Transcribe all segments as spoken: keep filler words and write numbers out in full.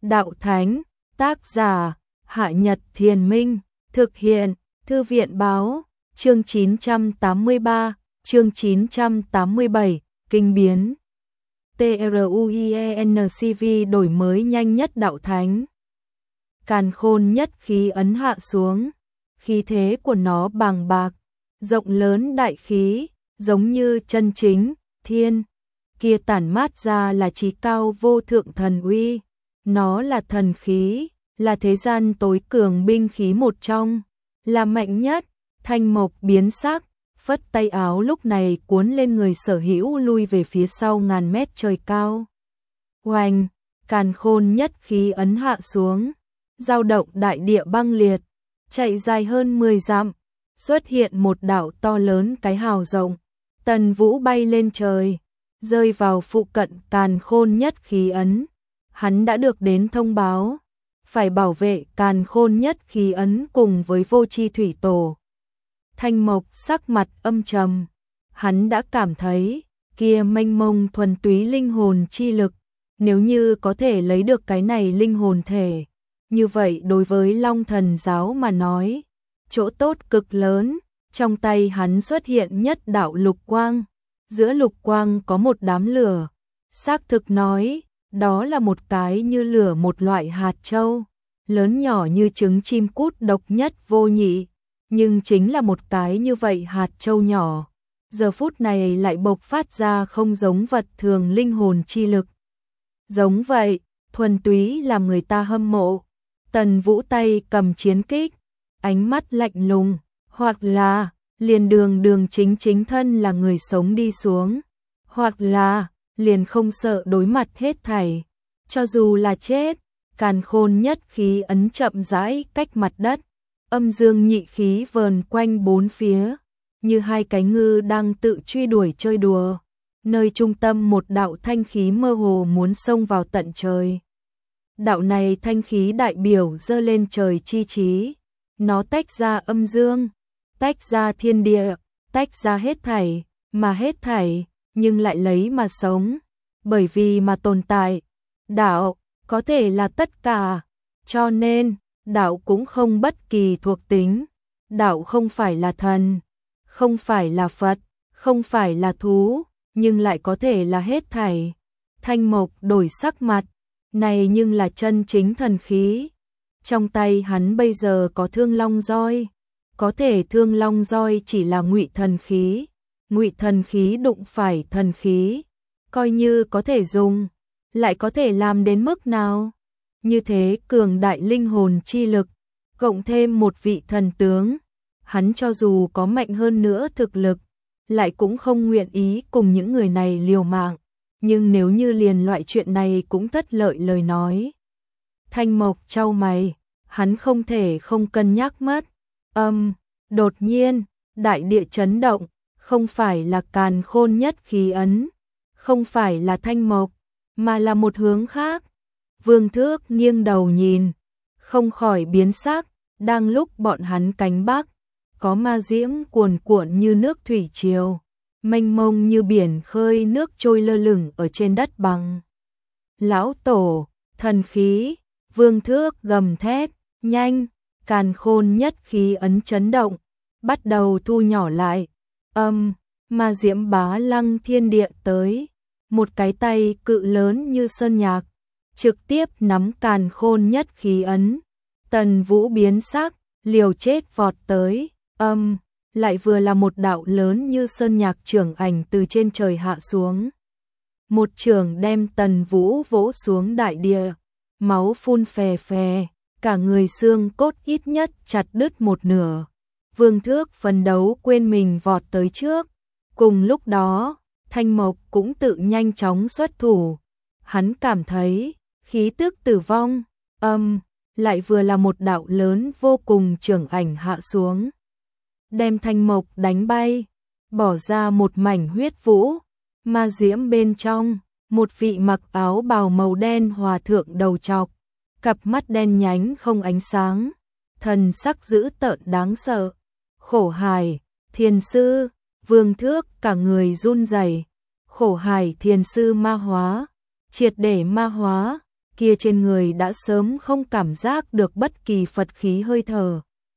Đạo Thánh, tác giả, Hạ Nhật Thiền Minh, thực hiện, Thư viện Báo, chương chín trăm tám mươi ba, chương chín trăm tám mươi bảy, kinh biến. TRUIENCV đổi mới nhanh nhất Đạo Thánh. Càn khôn nhất khí ấn hạ xuống, khí thế của nó bàng bạc, rộng lớn đại khí, giống như chân chính, thiên, kia tản mát ra là chí cao vô thượng thần uy, nó là thần khí, là thế gian tối cường binh khí một trong, là mạnh nhất. Thanh mộc biến sắc, phất tay áo lúc này cuốn lên người sở hữu lui về phía sau ngàn mét trời cao. Oanh, càn khôn nhất khí ấn hạ xuống, dao động đại địa băng liệt, chạy dài hơn mười dặm, xuất hiện một đảo to lớn cái hào rộng. Tần Vũ bay lên trời, rơi vào phụ cận càn khôn nhất khí ấn. Hắn đã được đến thông báo, phải bảo vệ càn khôn nhất khí ấn cùng với vô chi thủy tổ. Thanh mộc sắc mặt âm trầm, hắn đã cảm thấy kia mênh mông thuần túy linh hồn chi lực, nếu như có thể lấy được cái này linh hồn thể, như vậy đối với Long Thần giáo mà nói, chỗ tốt cực lớn. Trong tay hắn xuất hiện nhất đạo lục quang, giữa lục quang có một đám lửa, xác thực nói, đó là một cái như lửa một loại hạt châu, lớn nhỏ như trứng chim cút độc nhất vô nhị. Nhưng chính là một cái như vậy hạt châu nhỏ, giờ phút này lại bộc phát ra không giống vật thường linh hồn chi lực. Giống vậy, thuần túy làm người ta hâm mộ. Tần Vũ tay cầm chiến kích, ánh mắt lạnh lùng, hoặc là liền đường đường chính chính thân là người sống đi xuống, hoặc là liền không sợ đối mặt hết thảy. Cho dù là chết, càn khôn nhất khí ấn chậm rãi cách mặt đất. Âm dương nhị khí vờn quanh bốn phía, như hai cái ngư đang tự truy đuổi chơi đùa. Nơi trung tâm một đạo thanh khí mơ hồ muốn xông vào tận trời. Đạo này thanh khí đại biểu dơ lên trời chi trí. Nó tách ra âm dương, tách ra thiên địa, tách ra hết thảy, mà hết thảy, nhưng lại lấy mà sống. Bởi vì mà tồn tại, đạo có thể là tất cả, cho nên đạo cũng không bất kỳ thuộc tính, đạo không phải là thần, không phải là Phật, không phải là thú, nhưng lại có thể là hết thảy. Thanh mộc đổi sắc mặt, này nhưng là chân chính thần khí. Trong tay hắn bây giờ có thương long roi, có thể thương long roi chỉ là ngụy thần khí, ngụy thần khí đụng phải thần khí, coi như có thể dùng, lại có thể làm đến mức nào? Như thế cường đại linh hồn chi lực, cộng thêm một vị thần tướng, hắn cho dù có mạnh hơn nữa thực lực, lại cũng không nguyện ý cùng những người này liều mạng, nhưng nếu như liền loại chuyện này cũng thất lợi lời nói. Thanh mộc chau mày, hắn không thể không cân nhắc mất. Âm, đột nhiên, đại địa chấn động, không phải là càn khôn nhất khí ấn, không phải là thanh mộc, mà là một hướng khác. Vương Thước nghiêng đầu nhìn, không khỏi biến sắc, đang lúc bọn hắn cánh bắc, có ma diễm cuồn cuộn như nước thủy triều, mênh mông như biển khơi nước trôi lơ lửng ở trên đất bằng. Lão tổ, thần khí, Vương Thước gầm thét, nhanh, càn khôn nhất khí ấn chấn động, bắt đầu thu nhỏ lại. Âm, ma diễm bá lăng thiên địa tới, một cái tay cự lớn như sơn nhạc, trực tiếp nắm càn khôn nhất khí ấn. Tần Vũ biến sắc, liều chết vọt tới. Âm, lại vừa là một đạo lớn như sơn nhạc chưởng ảnh từ trên trời hạ xuống. Một chưởng đem Tần Vũ vỗ xuống đại địa, máu phun phè phè, cả người xương cốt ít nhất chặt đứt một nửa. Vương Thước phấn đấu quên mình vọt tới trước. Cùng lúc đó, Thanh Mộc cũng tự nhanh chóng xuất thủ. Hắn cảm thấy khí tức tử vong. Âm, lại vừa là một đạo lớn vô cùng chưởng ảnh hạ xuống, đem Thanh Mộc đánh bay, bỏ ra một mảnh huyết vũ. Ma diễm bên trong, một vị mặc áo bào màu đen hòa thượng đầu trọc, cặp mắt đen nhánh không ánh sáng, thần sắc dữ tợn đáng sợ. Khổ Hải, thiền sư. Vương Thước cả người run rẩy. Khổ Hải thiền sư ma hóa, triệt để ma hóa, kia trên người đã sớm không cảm giác được bất kỳ Phật khí hơi thở.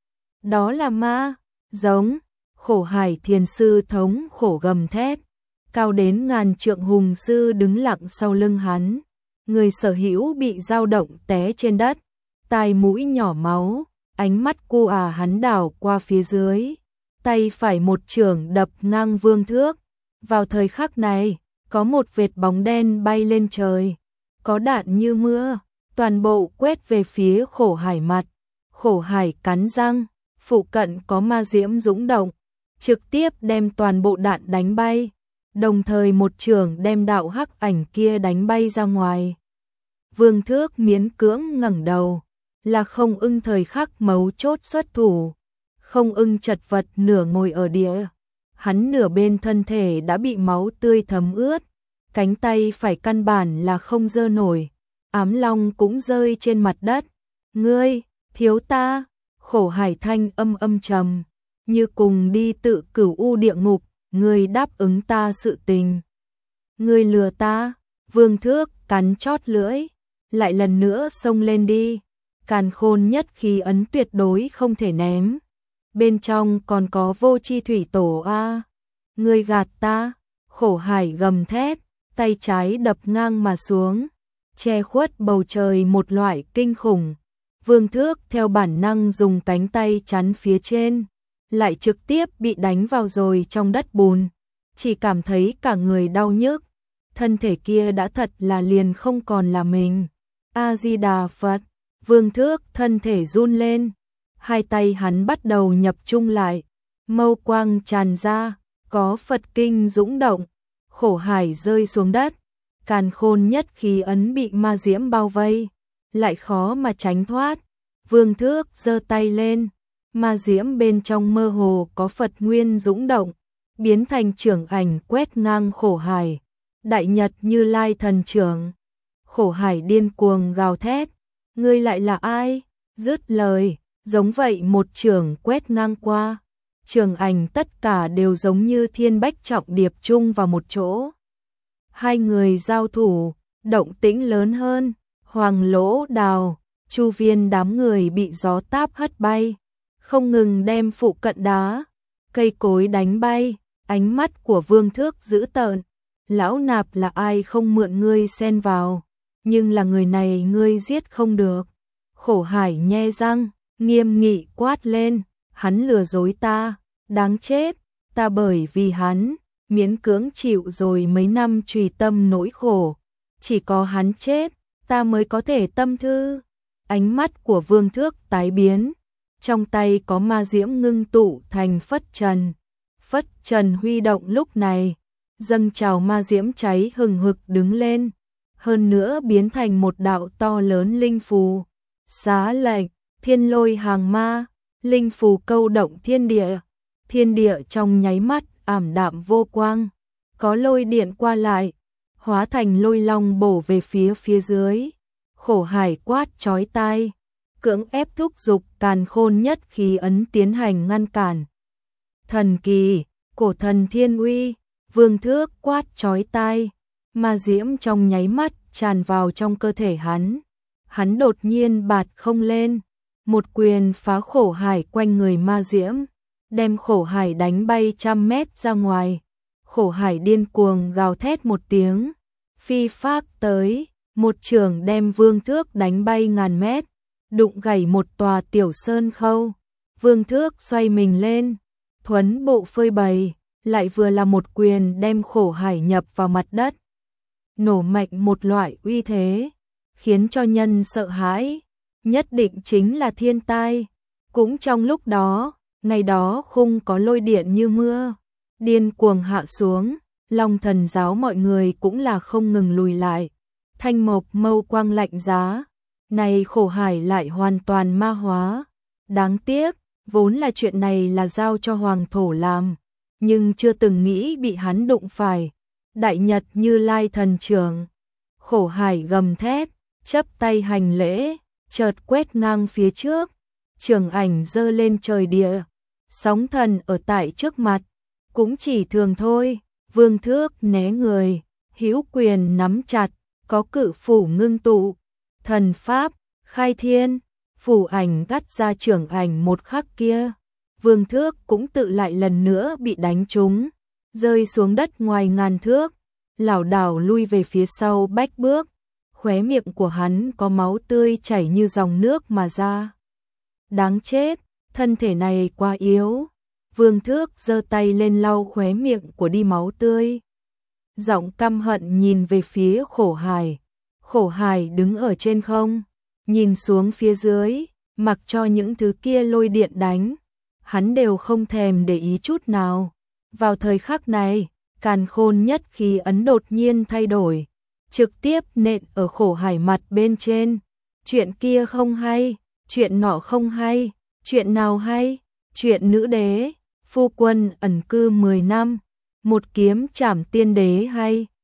Đó là ma, giống, Khổ Hải thiền sư thống khổ gầm thét, cao đến ngàn trượng hùng sư đứng lặng sau lưng hắn, người sở hữu bị dao động té trên đất, tai mũi nhỏ máu, ánh mắt cu à hắn đảo qua phía dưới, tay phải một chưởng đập ngang Vương Thước. Vào thời khắc này, có một vệt bóng đen bay lên trời, có đạn như mưa, toàn bộ quét về phía Khổ Hải mặt. Khổ Hải cắn răng, phụ cận có ma diễm dũng động, trực tiếp đem toàn bộ đạn đánh bay, đồng thời một chưởng đem đạo hắc ảnh kia đánh bay ra ngoài. Vương Thước miễn cưỡng ngẩng đầu, là Không Ưng thời khắc mấu chốt xuất thủ, Không Ưng chật vật nửa ngồi ở địa, hắn nửa bên thân thể đã bị máu tươi thấm ướt, cánh tay phải căn bản là không giơ nổi, ám long cũng rơi trên mặt đất. Ngươi, thiếu ta, Khổ Hải thanh âm âm trầm, như cùng đi tự cửu u địa ngục, ngươi đáp ứng ta sự tình. Ngươi lừa ta, Vương Thước cắn chót lưỡi, lại lần nữa xông lên đi, càn khôn nhất khí ấn tuyệt đối không thể ném. Bên trong còn có vô chi thủy tổ a, ngươi gạt ta, Khổ Hải gầm thét, tay trái đập ngang mà xuống, che khuất bầu trời một loại kinh khủng. Vương Thước theo bản năng dùng cánh tay chắn phía trên, lại trực tiếp bị đánh vào rồi trong đất bùn, chỉ cảm thấy cả người đau nhức, thân thể kia đã thật là liền không còn là mình. A Di Đà Phật, Vương Thước thân thể run lên, hai tay hắn bắt đầu nhập trung lại, mâu quang tràn ra, có Phật kinh dũng động, Khổ Hải rơi xuống đất, càn khôn nhất khí ấn bị ma diễm bao vây, lại khó mà tránh thoát. Vương Thước giơ tay lên, ma diễm bên trong mơ hồ có Phật nguyên dũng động, biến thành chưởng ảnh quét ngang Khổ Hải, Đại Nhật Như Lai thần chưởng. Khổ Hải điên cuồng gào thét, ngươi lại là ai? Dứt lời, giống vậy một chưởng quét ngang qua, chưởng ảnh tất cả đều giống như thiên bách trọng điệp chung vào một chỗ. Hai người giao thủ, động tĩnh lớn hơn, Hoàng Lỗ Đào, Chu Viên đám người bị gió táp hất bay, không ngừng đem phụ cận đá, cây cối đánh bay, ánh mắt của Vương Thước dữ tợn, lão nạp là ai không mượn ngươi xen vào, nhưng là người này ngươi giết không được. Khổ Hải nhe răng, nghiêm nghị quát lên, hắn lừa dối ta, đáng chết, ta bởi vì hắn, miễn cưỡng chịu rồi mấy năm trùy tâm nỗi khổ, chỉ có hắn chết, ta mới có thể tâm thư. Ánh mắt của Vương Thước tái biến, trong tay có ma diễm ngưng tụ thành phất trần. Phất trần huy động lúc này, dâng trào ma diễm cháy hừng hực đứng lên, hơn nữa biến thành một đạo to lớn linh phù. Xá lệnh, thiên lôi hàng ma, linh phù câu động thiên địa, thiên địa trong nháy mắt ảm đạm vô quang, có lôi điện qua lại, hóa thành lôi long bổ về phía phía dưới. Khổ Hải quát chói tai, cưỡng ép thúc giục càn khôn nhất khí ấn tiến hành ngăn cản. Thần kỳ, cổ thần thiên uy, Vương Thước quát chói tai, ma diễm trong nháy mắt tràn vào trong cơ thể hắn. Hắn đột nhiên bạt không lên, một quyền phá Khổ Hải quanh người ma diễm, đem Khổ Hải đánh bay trăm mét ra ngoài. Khổ Hải điên cuồng gào thét một tiếng, phi phác tới, một chưởng đem Vương Thước đánh bay ngàn mét, đụng gãy một tòa tiểu sơn khâu. Vương Thước xoay mình lên, thuấn bộ phơi bày, lại vừa là một quyền đem Khổ Hải nhập vào mặt đất. Nổ mạnh một loại uy thế, khiến cho nhân sợ hãi, nhất định chính là thiên tai. Cũng trong lúc đó, ngày đó khung có lôi điện như mưa, điên cuồng hạ xuống, Long Thần giáo mọi người cũng là không ngừng lùi lại. Thanh Mộc mâu quang lạnh giá, này Khổ Hải lại hoàn toàn ma hóa. Đáng tiếc, vốn là chuyện này là giao cho Hoàng Thổ làm, nhưng chưa từng nghĩ bị hắn đụng phải. Đại Nhật Như Lai thần trưởng, Khổ Hải gầm thét, chắp tay hành lễ, chợt quét ngang phía trước, trường ảnh dơ lên trời địa, sóng thần ở tại trước mặt, cũng chỉ thường thôi. Vương Thước né người, hữu quyền nắm chặt, có cự phủ ngưng tụ, thần pháp, khai thiên, phủ ảnh gắt ra trưởng ảnh một khắc kia. Vương Thước cũng tự lại lần nữa bị đánh trúng, rơi xuống đất ngoài ngàn thước, lảo đảo lui về phía sau bách bước, khóe miệng của hắn có máu tươi chảy như dòng nước mà ra. Đáng chết, thân thể này quá yếu. Vương Thước giơ tay lên lau khóe miệng của đi máu tươi. Giọng căm hận nhìn về phía Khổ Hải. Khổ Hải đứng ở trên không, nhìn xuống phía dưới, mặc cho những thứ kia lôi điện đánh, hắn đều không thèm để ý chút nào. Vào thời khắc này, càn khôn nhất khí ấn đột nhiên thay đổi, trực tiếp nện ở Khổ Hải mặt bên trên. Chuyện kia không hay, chuyện nọ không hay, chuyện nào hay? Chuyện nữ đế, phu quân ẩn cư mười năm, một kiếm trảm tiên đế hay?